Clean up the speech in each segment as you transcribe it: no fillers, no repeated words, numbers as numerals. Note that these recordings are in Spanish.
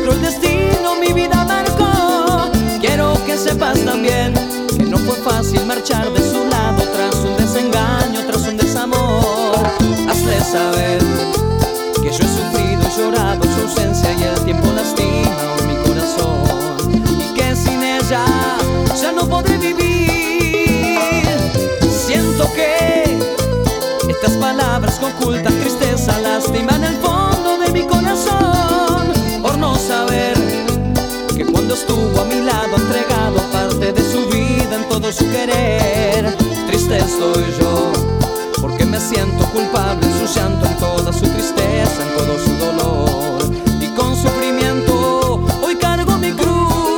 cruel destino mi vida marcó. Quiero que sepas también que no fue fácil marchar de su lado tras un desengaño, tras un desamor. Hazle saber que yo he sufrido y llorado su ausencia y el tiempo lastima hoy mi corazón, y que sin ella ya no podré vivir. Siento que estas palabras que ocultan tristeza lastiman el fondo de mi corazón, por no saber que cuando estuvo a mi lado entregado parte de su vida en todo su querer. Triste estoy yo porque me siento culpable en su llanto, en toda su tristeza, en todo su dolor, y con sufrimiento hoy cargo mi cruz.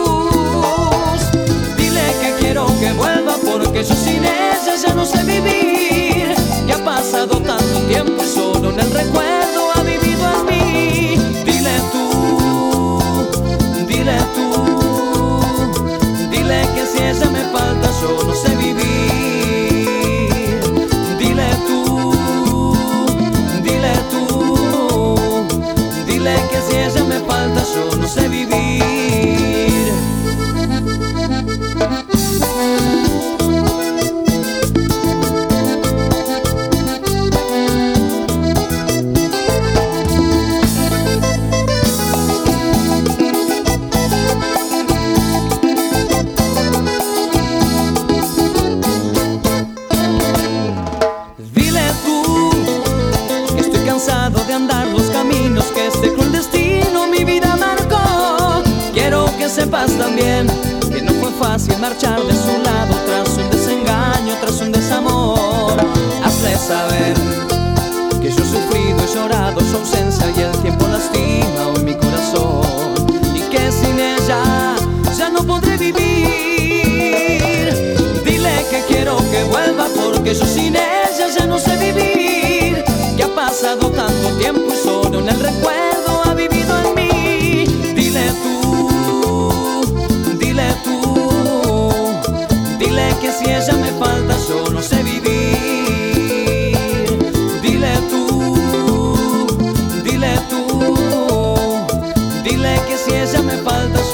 Dile que quiero que vuelva porque yo sin ella ya no sé vivir, que ha pasado tanto tiempo y solo en el recuerdo ha vivido en mí. Dile que si ella me falta yo no sé vivir. Dile que si ella me falta yo no sé vivir. Cansado de andar los caminos que este cruel destino mi vida marcó. Quiero que sepas también que no fue fácil marchar de su lado tras un desengaño, tras un desamor. Hazle saber que yo he sufrido y llorado su ausencia y el tiempo lastima hoy mi corazón, y que sin ella ya no podré vivir. Dile que quiero que vuelva porque yo sin ella ya no sé vivir, que ha pasado tanto tiempo y solo en el recuerdo ha vivido en mí. Dile que si ella me falta yo no sé vivir. Dile que si ella me falta